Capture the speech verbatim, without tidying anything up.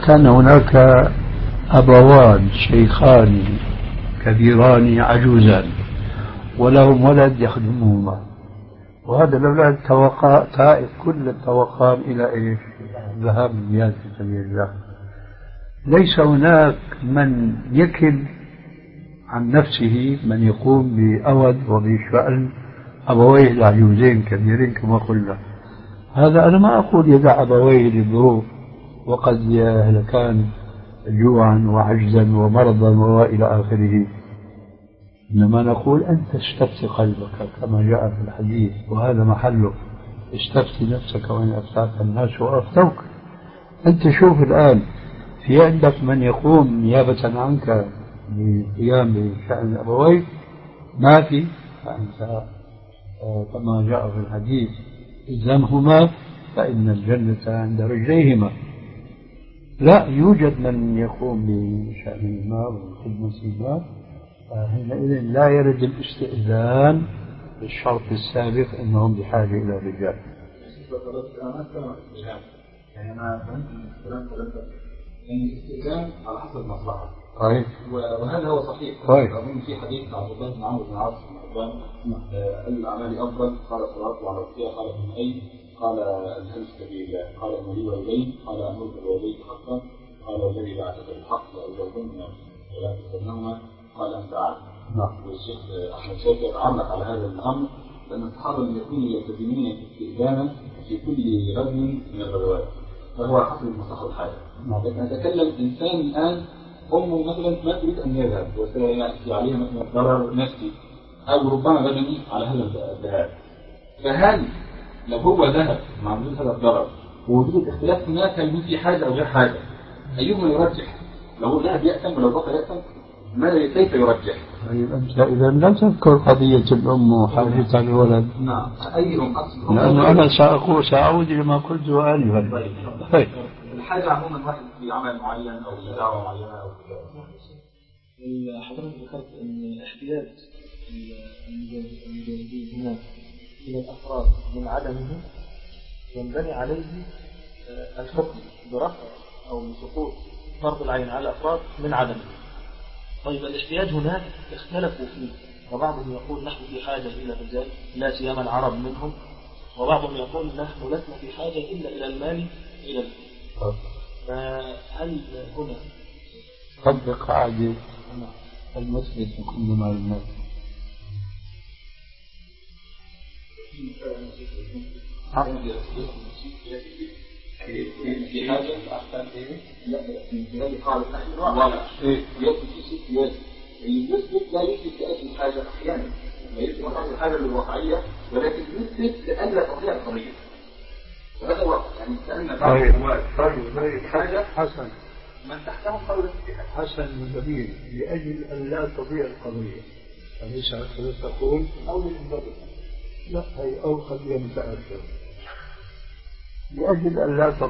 كان هناك أبوان شيخان كبيران عجوزان ولهم ولد يخدمهما، وهذا الأولاد توقع تائب كل التوقام إلى إيش؟ ذهاب الجهاد في سبيل الله. ليس هناك من يكل عن نفسه، من يقوم بأود وبشأن أبويه العجوزين كبيرين كما قلنا. هذا أنا ما أقول يدع أبويه للظروف وقد كان جوعا وعجزا ومرضا وإلى آخره، إنما نقول أنت استفتي قلبك كما جاء في الحديث، وهذا محله. استفتي نفسك وإن أفتاك الناس وأفتوك. أنت شوف الآن في عندك من يقوم نيابة عنك بالقيام بشأن أبويك؟ ما في. فأنت كما جاء في الحديث إلزمهما فإن الجنة عند رجليهما. لا يوجد من يقوم بشأنهما وخدمتهما، فحينئذ لا يرد الاستئذان بالشرط السابق أنهم بحاجة إلى الرجال. يعني أنا فهمت من الكلام ثلاثة أن الاستئذان على حسب المصلحة. طيب. وهذا هو صحيح. طيب. أظن في حديث عبد الله بن عمرو بن العاص بن عثمان أي الأعمال أفضل؟ قال الصلاة على وقتها. قال ابن أي؟ قال الجهاد في سبيل الله. قال أن لي والدين؟ قال أمرك الوالدين حقا. قال الذي بعثك بالحق لأجرهن ولا تستنهما. قال أنت أعلم. نعم. والشيخ أحمد شاكر علق على هذا الأمر لأن الصحابة لم يكونوا يلتزمون استئذانا في كل غزو من الغزوات، فهو حسب المصلحة الحالة. لكن أتكلم إنسان الآن أمه مثلا ما تريد أن يذهب وسيأتي عليها مثلا ضرر نفسي أو ربما بدني على هذا الذهاب، فهل لو هو ذهب مع وجود هذا الضرر ووجود اختلاف هناك هل في حاجة أو غير حاجة، أيهما يرجح؟ لو هو ذهب يأتم ولو بقى يأتم ماذا كيف يرجح؟ طيب أنت إذا لم تذكر قضية الأم وحاجتها الولد. نعم. أيهم أصل؟ لأنه أنا سأقول سأعود لما قلت آنفا. طيب. الحاجة عموما واحد في عمل معين أو دعوة معينة أو حضرتك ذكرت أن احتياج المجاهدين هناك من الأفراد من عدمه ينبني عليه الحكم برفع أو بسقوط فرض العين على الأفراد من عدمه. طيب الاحتياج هناك اختلفوا فيه، وبعضهم يقول نحن في حاجة إلى الرجال لا سيما العرب منهم، وبعضهم يقول نحن لسنا في حاجة إلا إلى المال إلى الفلوس. فهل هنا طبق قاعدة المسلم كل مال الناس؟ في حاجة أحسن إيه؟ لا من خلال قاعدة نحن ولا إيه يأتي في ست يد المثبت لا يثبت لأجل الحاجة أحيانا ما يثبت لأجل الحاجة للواقعية ولكن يثبت لأجل تطبيع القضية. وهذا واقع يعني كأن طيب طيب حاجة حسن من تحتهم قول حسن جميل لأجل أن لا تضيع القضية. أليس هكذا تقول؟ أو للمبادئ؟ لا هي أو قد يتأثر لأجل أن لا تضيع